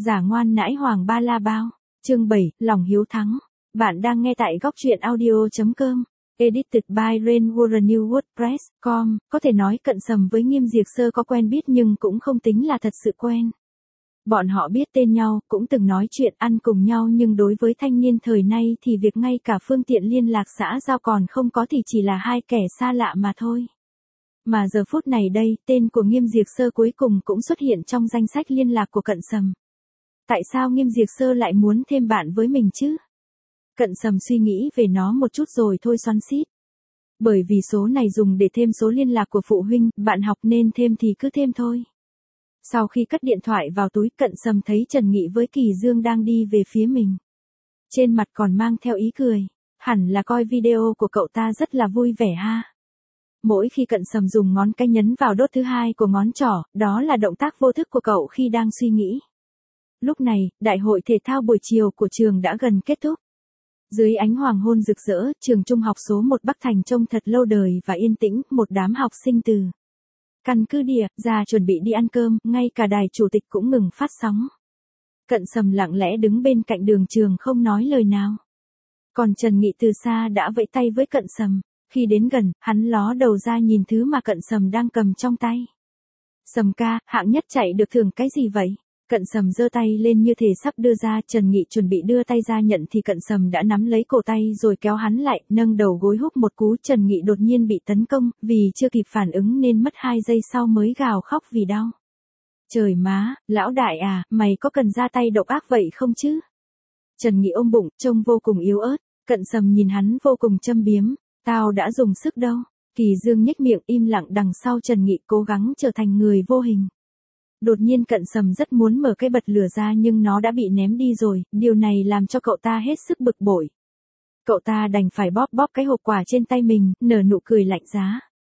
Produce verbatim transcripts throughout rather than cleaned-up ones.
Giả ngoan nãi hoàng ba la bao. Chương bảy, lòng hiếu thắng. Bạn đang nghe tại góc truyện audio.com. Edited by Rain Warren New WordPress chấm com. Có thể nói Cận Sầm với Nghiêm Diệt Sơ có quen biết nhưng cũng không tính là thật sự quen. Bọn họ biết tên nhau, cũng từng nói chuyện ăn cùng nhau, nhưng đối với thanh niên thời nay thì việc ngay cả phương tiện liên lạc xã giao còn không có thì chỉ là hai kẻ xa lạ mà thôi. Mà giờ phút này đây, tên của Nghiêm Diệt Sơ cuối cùng cũng xuất hiện trong danh sách liên lạc của Cận Sầm. Tại sao Nghiêm Diệt Sơ lại muốn thêm bạn với mình chứ? Cận Sầm suy nghĩ về nó một chút rồi thôi xoắn xít. Bởi vì số này dùng để thêm số liên lạc của phụ huynh, bạn học nên thêm thì cứ thêm thôi. Sau khi cất điện thoại vào túi, Cận Sầm thấy Trần Nghị với Kỳ Dương đang đi về phía mình. Trên mặt còn mang theo ý cười. Hẳn là coi video của cậu ta rất là vui vẻ ha. Mỗi khi Cận Sầm dùng ngón cái nhấn vào đốt thứ hai của ngón trỏ, đó là động tác vô thức của cậu khi đang suy nghĩ. Lúc này, đại hội thể thao buổi chiều của trường đã gần kết thúc. Dưới ánh hoàng hôn rực rỡ, trường trung học số một Bắc Thành trông thật lâu đời và yên tĩnh, một đám học sinh từ căn cứ địa ra chuẩn bị đi ăn cơm, ngay cả đài chủ tịch cũng ngừng phát sóng. Cận Sầm lặng lẽ đứng bên cạnh đường trường không nói lời nào. Còn Trần Nghị từ xa đã vẫy tay với Cận Sầm. Khi đến gần, hắn ló đầu ra nhìn thứ mà Cận Sầm đang cầm trong tay. Sầm ca, hạng nhất chạy được thưởng cái gì vậy? Cận Sầm giơ tay lên như thể sắp đưa ra, Trần Nghị chuẩn bị đưa tay ra nhận thì Cận Sầm đã nắm lấy cổ tay rồi kéo hắn lại, nâng đầu gối húc một cú. Trần Nghị đột nhiên bị tấn công, vì chưa kịp phản ứng nên mất hai giây sau mới gào khóc vì đau. Trời má, lão đại à, mày có cần ra tay độc ác vậy không chứ? Trần Nghị ôm bụng, trông vô cùng yếu ớt. Cận Sầm nhìn hắn vô cùng châm biếm. Tao đã dùng sức đâu. Kỳ Dương nhếch miệng im lặng đằng sau Trần Nghị cố gắng trở thành người vô hình. Đột nhiên Cận Sầm rất muốn mở cái bật lửa ra nhưng nó đã bị ném đi rồi, điều này làm cho cậu ta hết sức bực bội. Cậu ta đành phải bóp bóp cái hộp quà trên tay mình, nở nụ cười lạnh giá.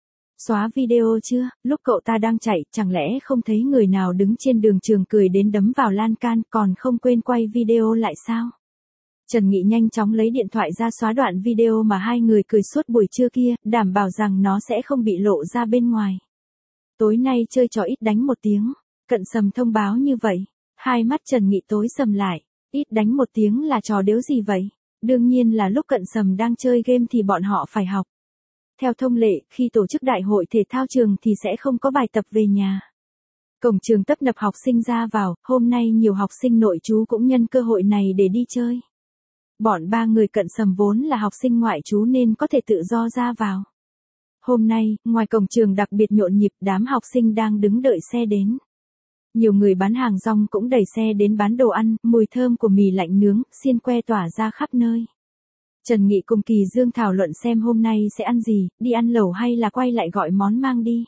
Xóa video chưa? Lúc cậu ta đang chạy, chẳng lẽ không thấy người nào đứng trên đường trường cười đến đấm vào lan can, còn không quên quay video lại sao? Trần Nghị nhanh chóng lấy điện thoại ra xóa đoạn video mà hai người cười suốt buổi trưa kia, đảm bảo rằng nó sẽ không bị lộ ra bên ngoài. Tối nay chơi trò ít đánh một tiếng. Cận Sầm thông báo như vậy. Hai mắt Trần Nghị tối sầm lại. Ít đánh một tiếng là trò đếu gì vậy? Đương nhiên là lúc Cận Sầm đang chơi game thì bọn họ phải học. Theo thông lệ, khi tổ chức đại hội thể thao trường thì sẽ không có bài tập về nhà. Cổng trường tấp nập học sinh ra vào, hôm nay nhiều học sinh nội trú cũng nhân cơ hội này để đi chơi. Bọn ba người Cận Sầm vốn là học sinh ngoại trú nên có thể tự do ra vào. Hôm nay, ngoài cổng trường đặc biệt nhộn nhịp, đám học sinh đang đứng đợi xe đến. Nhiều người bán hàng rong cũng đẩy xe đến bán đồ ăn, mùi thơm của mì lạnh nướng, xiên que tỏa ra khắp nơi. Trần Nghị cùng Kỳ Dương thảo luận xem hôm nay sẽ ăn gì, đi ăn lẩu hay là quay lại gọi món mang đi.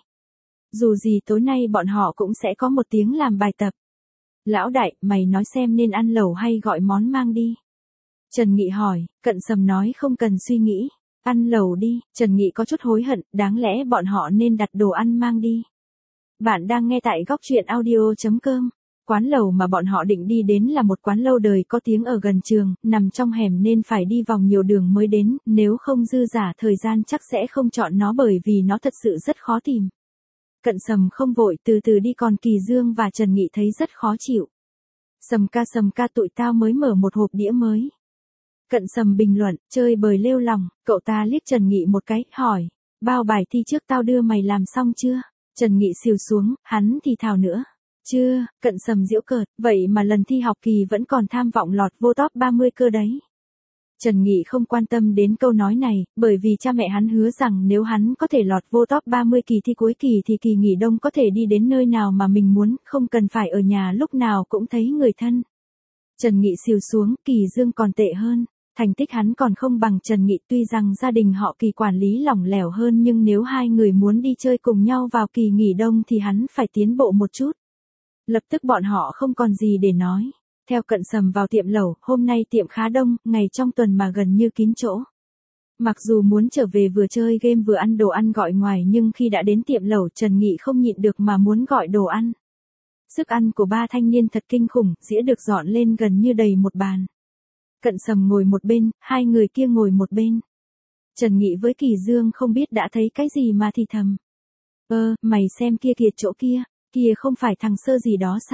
Dù gì tối nay bọn họ cũng sẽ có một tiếng làm bài tập. Lão đại, mày nói xem nên ăn lẩu hay gọi món mang đi. Trần Nghị hỏi, Cận Sầm nói không cần suy nghĩ. Ăn lẩu đi. Trần Nghị có chút hối hận, đáng lẽ bọn họ nên đặt đồ ăn mang đi. Bạn đang nghe tại góc truyện audio.com. Quán lẩu mà bọn họ định đi đến là một quán lâu đời có tiếng ở gần trường, nằm trong hẻm nên phải đi vòng nhiều đường mới đến, nếu không dư giả thời gian chắc sẽ không chọn nó bởi vì nó thật sự rất khó tìm. Cận Sầm không vội, từ từ đi, còn Kỳ Dương và Trần Nghị thấy rất khó chịu. Sầm ca Sầm ca tụi tao mới mở một hộp đĩa mới. Cận Sầm bình luận, chơi bời lêu lỏng, cậu ta liếc Trần Nghị một cái, hỏi, bao bài thi trước tao đưa mày làm xong chưa? Trần Nghị xìu xuống, hắn thì thào nữa. Chưa, Cận Sầm giễu cợt, vậy mà lần thi học kỳ vẫn còn tham vọng lọt vô top ba mươi cơ đấy. Trần Nghị không quan tâm đến câu nói này, bởi vì cha mẹ hắn hứa rằng nếu hắn có thể lọt vô top ba mươi kỳ thi cuối kỳ thì kỳ nghỉ đông có thể đi đến nơi nào mà mình muốn, không cần phải ở nhà lúc nào cũng thấy người thân. Trần Nghị xìu xuống, Kỳ Dương còn tệ hơn. Thành tích hắn còn không bằng Trần Nghị, tuy rằng gia đình họ Kỳ quản lý lỏng lẻo hơn nhưng nếu hai người muốn đi chơi cùng nhau vào kỳ nghỉ đông thì hắn phải tiến bộ một chút. Lập tức bọn họ không còn gì để nói. Theo Cận Sầm vào tiệm lẩu, hôm nay tiệm khá đông, ngày trong tuần mà gần như kín chỗ. Mặc dù muốn trở về vừa chơi game vừa ăn đồ ăn gọi ngoài nhưng khi đã đến tiệm lẩu Trần Nghị không nhịn được mà muốn gọi đồ ăn. Sức ăn của ba thanh niên thật kinh khủng, dĩa được dọn lên gần như đầy một bàn. Cận Sầm ngồi một bên, hai người kia ngồi một bên. Trần Nghị với Kỳ Dương không biết đã thấy cái gì mà thì thầm. Ơ, mày xem kia kìa, chỗ kia, kia không phải thằng Sơ gì đó sao?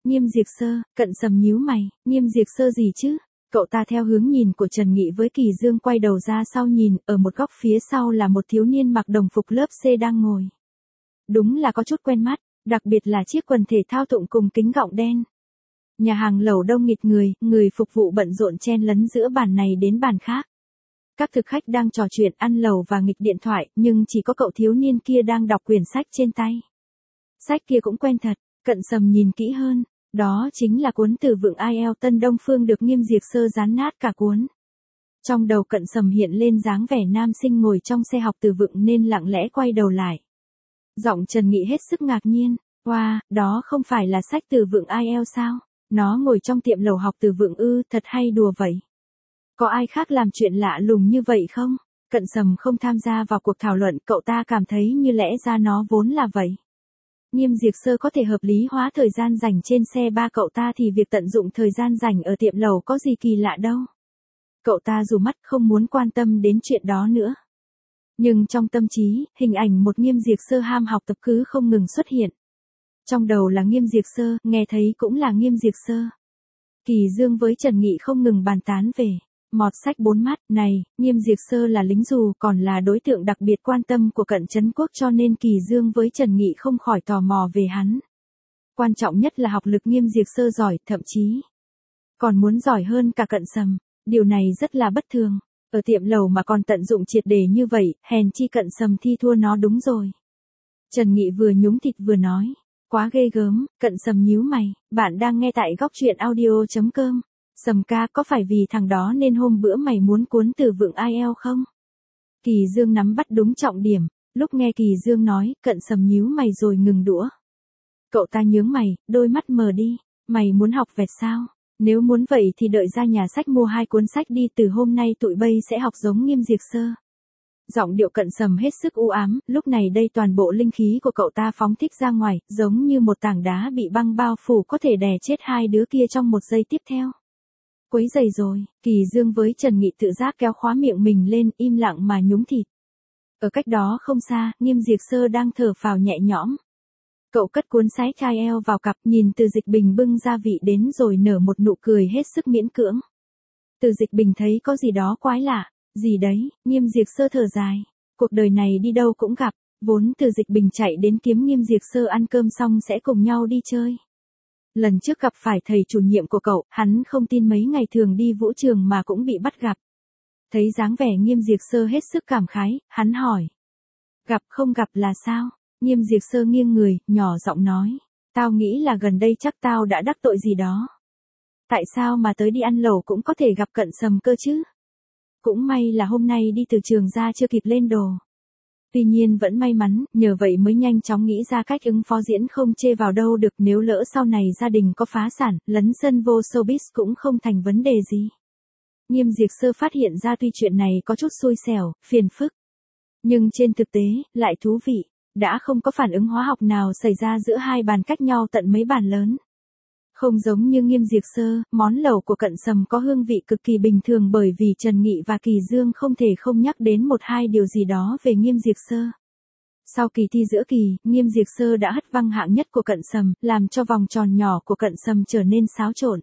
Nghiêm Diệp Sơ, Cận Sầm nhíu mày, Nghiêm Diệp Sơ gì chứ? Cậu ta theo hướng nhìn của Trần Nghị với Kỳ Dương quay đầu ra sau nhìn, ở một góc phía sau là một thiếu niên mặc đồng phục lớp C đang ngồi. Đúng là có chút quen mắt, đặc biệt là chiếc quần thể thao tụng cùng kính gọng đen. Nhà hàng lẩu đông nghịt người, người phục vụ bận rộn chen lấn giữa bàn này đến bàn khác. Các thực khách đang trò chuyện ăn lẩu và nghịch điện thoại, nhưng chỉ có cậu thiếu niên kia đang đọc quyển sách trên tay. Sách kia cũng quen thật, Cận Sầm nhìn kỹ hơn, đó chính là cuốn Từ vựng ai eo Tân Đông Phương được Nghiêm Diệp Sơ dán nát cả cuốn. Trong đầu Cận Sầm hiện lên dáng vẻ nam sinh ngồi trong xe học từ vựng nên lặng lẽ quay đầu lại. Giọng Trần Nghị hết sức ngạc nhiên, wow, đó không phải là sách từ vựng ai eo sao? Nó ngồi trong tiệm lẩu học từ vựng ư, thật hay đùa vậy. Có ai khác làm chuyện lạ lùng như vậy không? Cận Sầm không tham gia vào cuộc thảo luận, cậu ta cảm thấy như lẽ ra nó vốn là vậy. Nghiêm Diệp Sơ có thể hợp lý hóa thời gian dành trên xe ba cậu ta thì việc tận dụng thời gian dành ở tiệm lẩu có gì kỳ lạ đâu. Cậu ta dù mắt không muốn quan tâm đến chuyện đó nữa. Nhưng trong tâm trí, hình ảnh một Nghiêm Diệp Sơ ham học tập cứ không ngừng xuất hiện. Trong đầu là Nghiêm Diệp Sơ, nghe thấy cũng là Nghiêm Diệp Sơ. Kỳ Dương với Trần Nghị không ngừng bàn tán về mọt sách bốn mắt này, Nghiêm Diệp Sơ là lính dù còn là đối tượng đặc biệt quan tâm của Cận Trấn Quốc cho nên Kỳ Dương với Trần Nghị không khỏi tò mò về hắn. Quan trọng nhất là học lực Nghiêm Diệp Sơ giỏi, thậm chí còn muốn giỏi hơn cả Cận Sầm, điều này rất là bất thường. Ở tiệm lẩu mà còn tận dụng triệt để như vậy, hèn chi Cận Sầm thi thua nó đúng rồi. Trần Nghị vừa nhúng thịt vừa nói, quá ghê gớm. Cận Sầm nhíu mày, bạn đang nghe tại góc truyện audio chấm com. Sầm ca, có phải vì thằng đó nên hôm bữa mày muốn cuốn từ vựng ai eo không? Kỳ Dương nắm bắt đúng trọng điểm, lúc nghe Kỳ Dương nói, Cận Sầm nhíu mày rồi ngừng đũa. Cậu ta nhướng mày, đôi mắt mờ đi, mày muốn học vẹt sao? Nếu muốn vậy thì đợi ra nhà sách mua hai cuốn sách đi, từ hôm nay tụi bay sẽ học giống Nghiêm Diệp Sơ. Giọng điệu Cận Sầm hết sức u ám, lúc này đây toàn bộ linh khí của cậu ta phóng thích ra ngoài, giống như một tảng đá bị băng bao phủ có thể đè chết hai đứa kia trong một giây tiếp theo. Quấy giày rồi, Kỳ Dương với Trần Nghị tự giác kéo khóa miệng mình lên, im lặng mà nhúng thịt. Ở cách đó không xa, Nghiêm Diệp Sơ đang thở phào nhẹ nhõm. Cậu cất cuốn sách ai eo vào cặp, nhìn Từ Dịch Bình bưng gia vị đến rồi nở một nụ cười hết sức miễn cưỡng. Từ Dịch Bình thấy có gì đó quái lạ, gì đấy, Nghiêm Diệp Sơ thở dài. Cuộc đời này đi đâu cũng gặp, vốn Từ Dịch Bình chạy đến kiếm Nghiêm Diệp Sơ ăn cơm xong sẽ cùng nhau đi chơi. Lần trước gặp phải thầy chủ nhiệm của cậu, hắn không tin mấy ngày thường đi vũ trường mà cũng bị bắt gặp. Thấy dáng vẻ Nghiêm Diệp Sơ hết sức cảm khái, hắn hỏi. Gặp không gặp là sao? Nghiêm Diệp Sơ nghiêng người, nhỏ giọng nói. Tao nghĩ là gần đây chắc tao đã đắc tội gì đó. Tại sao mà tới đi ăn lẩu cũng có thể gặp Cận Sầm cơ chứ? Cũng may là hôm nay đi từ trường ra chưa kịp lên đồ. Tuy nhiên vẫn may mắn, nhờ vậy mới nhanh chóng nghĩ ra cách ứng phó, diễn không chê vào đâu được, nếu lỡ sau này gia đình có phá sản, lấn sân vô showbiz cũng không thành vấn đề gì. Nghiêm Diệp Sơ phát hiện ra tuy chuyện này có chút xui xẻo, phiền phức. Nhưng trên thực tế, lại thú vị, đã không có phản ứng hóa học nào xảy ra giữa hai bàn cách nhau tận mấy bàn lớn. Không giống như Nghiêm Diệp Sơ, món lẩu của Cận Sầm có hương vị cực kỳ bình thường bởi vì Trần Nghị và Kỳ Dương không thể không nhắc đến một hai điều gì đó về Nghiêm Diệp Sơ. Sau kỳ thi giữa kỳ, Nghiêm Diệp Sơ đã hất văng hạng nhất của Cận Sầm, làm cho vòng tròn nhỏ của Cận Sầm trở nên xáo trộn.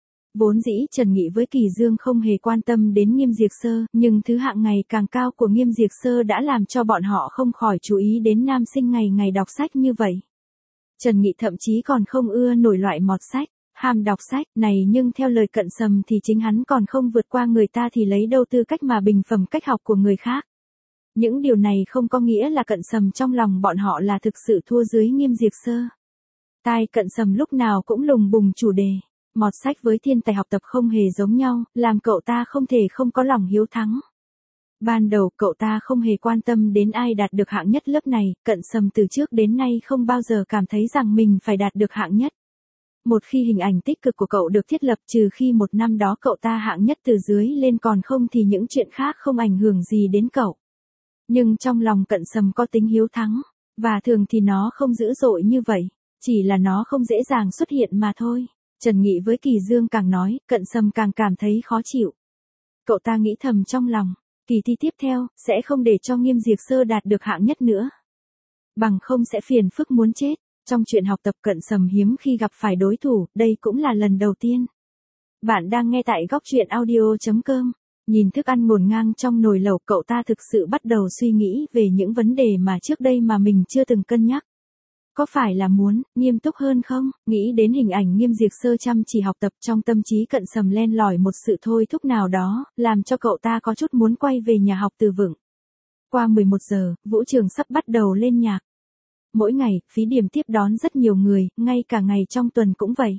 Vốn dĩ Trần Nghị với Kỳ Dương không hề quan tâm đến Nghiêm Diệp Sơ, nhưng thứ hạng ngày càng cao của Nghiêm Diệp Sơ đã làm cho bọn họ không khỏi chú ý đến nam sinh ngày ngày đọc sách như vậy. Trần Nghị thậm chí còn không ưa nổi loại mọt sách, ham đọc sách này, nhưng theo lời Cận Sầm thì chính hắn còn không vượt qua người ta thì lấy đâu tư cách mà bình phẩm cách học của người khác. Những điều này không có nghĩa là Cận Sầm trong lòng bọn họ là thực sự thua dưới Nghiêm Diệp Sơ. Tai Cận Sầm lúc nào cũng lùng bùng chủ đề, mọt sách với thiên tài học tập không hề giống nhau, làm cậu ta không thể không có lòng hiếu thắng. Ban đầu cậu ta không hề quan tâm đến ai đạt được hạng nhất lớp này, Cận Sầm từ trước đến nay không bao giờ cảm thấy rằng mình phải đạt được hạng nhất. Một khi hình ảnh tích cực của cậu được thiết lập, trừ khi một năm đó cậu ta hạng nhất từ dưới lên, còn không thì những chuyện khác không ảnh hưởng gì đến cậu. Nhưng trong lòng Cận Sầm có tính hiếu thắng, và thường thì nó không dữ dội như vậy, chỉ là nó không dễ dàng xuất hiện mà thôi. Trần Nghị với Kỳ Dương càng nói, Cận Sầm càng cảm thấy khó chịu. Cậu ta nghĩ thầm trong lòng, kỳ thi tiếp theo, sẽ không để cho Nghiêm Diệp Sơ đạt được hạng nhất nữa. Bằng không sẽ phiền phức muốn chết. Trong chuyện học tập Cận Sầm hiếm khi gặp phải đối thủ, đây cũng là lần đầu tiên. Bạn đang nghe tại góc truyện audio.com. Nhìn thức ăn ngổn ngang trong nồi lẩu, cậu ta thực sự bắt đầu suy nghĩ về những vấn đề mà trước đây mà mình chưa từng cân nhắc. Có phải là muốn nghiêm túc hơn không? Nghĩ đến hình ảnh Nghiêm Diệt Sơ chăm chỉ học tập, trong tâm trí Cận Sầm len lỏi một sự thôi thúc nào đó, làm cho cậu ta có chút muốn quay về nhà học từ vựng. Qua mười một giờ, vũ trường sắp bắt đầu lên nhạc. Mỗi ngày, phí điểm tiếp đón rất nhiều người, ngay cả ngày trong tuần cũng vậy.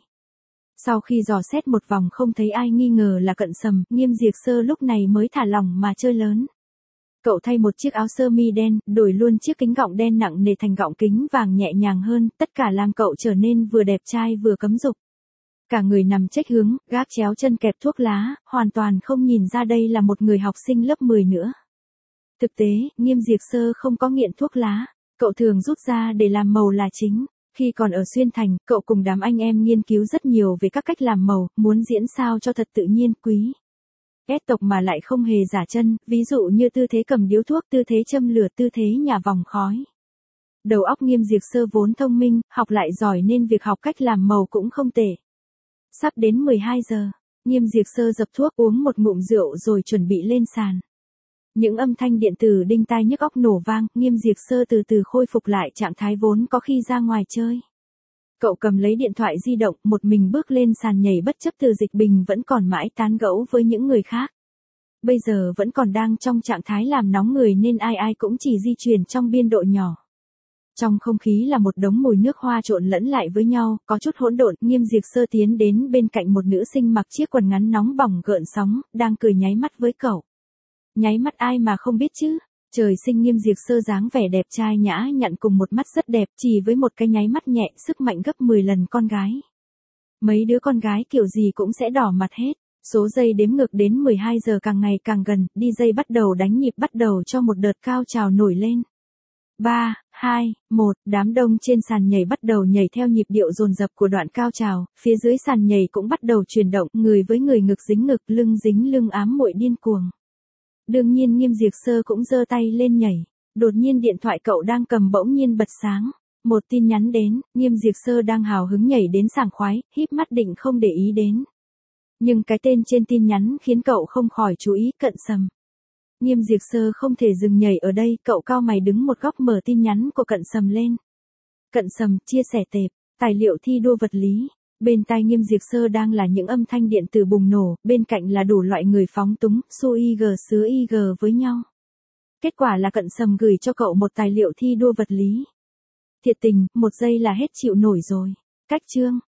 Sau khi dò xét một vòng không thấy ai nghi ngờ là Cận Sầm, Nghiêm Diệt Sơ lúc này mới thả lỏng mà chơi lớn. Cậu thay một chiếc áo sơ mi đen, đổi luôn chiếc kính gọng đen nặng nề thành gọng kính vàng nhẹ nhàng hơn, tất cả làm cậu trở nên vừa đẹp trai vừa cấm dục. Cả người nằm chếch hướng, gác chéo chân kẹp thuốc lá, hoàn toàn không nhìn ra đây là một người học sinh lớp mười nữa. Thực tế, Nghiêm Diệt Sơ không có nghiện thuốc lá, cậu thường rút ra để làm màu là chính. Khi còn ở Xuyên Thành, cậu cùng đám anh em nghiên cứu rất nhiều về các cách làm màu, muốn diễn sao cho thật tự nhiên, quý. Ghét tộc mà lại không hề giả chân, ví dụ như tư thế cầm điếu thuốc, tư thế châm lửa, tư thế nhả vòng khói. Đầu óc Nghiêm Diệt Sơ vốn thông minh, học lại giỏi nên việc học cách làm màu cũng không tệ. Sắp đến mười hai giờ, Nghiêm Diệt Sơ dập thuốc, uống một ngụm rượu rồi chuẩn bị lên sàn. Những âm thanh điện tử đinh tai nhức óc nổ vang, Nghiêm Diệt Sơ từ từ khôi phục lại trạng thái vốn có khi ra ngoài chơi. Cậu cầm lấy điện thoại di động, một mình bước lên sàn nhảy bất chấp Từ Dịch Bình vẫn còn mãi tán gẫu với những người khác. Bây giờ vẫn còn đang trong trạng thái làm nóng người nên ai ai cũng chỉ di chuyển trong biên độ nhỏ. Trong không khí là một đống mùi nước hoa trộn lẫn lại với nhau, có chút hỗn độn. Nghiêm Diệt Sơ tiến đến bên cạnh một nữ sinh mặc chiếc quần ngắn nóng bỏng gợn sóng, đang cười nháy mắt với cậu. Nháy mắt ai mà không biết chứ? Trời sinh Nghiêm Diệt Sơ dáng vẻ đẹp trai nhã nhặn cùng một mắt rất đẹp, chỉ với một cái nháy mắt nhẹ, sức mạnh gấp mười lần con gái. Mấy đứa con gái kiểu gì cũng sẽ đỏ mặt hết. Số giây đếm ngược đến mười hai giờ càng ngày càng gần, đi dây bắt đầu đánh nhịp, bắt đầu cho một đợt cao trào nổi lên. ba, hai, một, đám đông trên sàn nhảy bắt đầu nhảy theo nhịp điệu dồn dập của đoạn cao trào, phía dưới sàn nhảy cũng bắt đầu chuyển động, người với người, ngực dính ngực, lưng dính lưng, ám muội điên cuồng. Đương nhiên Nghiêm Diệt Sơ cũng giơ tay lên nhảy. Đột nhiên điện thoại cậu đang cầm bỗng nhiên bật sáng. Một tin nhắn đến, Nghiêm Diệt Sơ đang hào hứng nhảy đến sảng khoái, híp mắt định không để ý đến. Nhưng cái tên trên tin nhắn khiến cậu không khỏi chú ý. Cận Sầm. Nghiêm Diệt Sơ không thể dừng nhảy ở đây, cậu cau mày đứng một góc mở tin nhắn của Cận Sầm lên. Cận Sầm, chia sẻ tệp, tài liệu thi đua vật lý. Bên tai Nghiêm Diệt Sơ đang là những âm thanh điện tử bùng nổ, bên cạnh là đủ loại người phóng túng, xô y gờ sứa y gờ với nhau. Kết quả là Cận Sầm gửi cho cậu một tài liệu thi đua vật lý. Thiệt tình, một giây là hết chịu nổi rồi. Cách chương,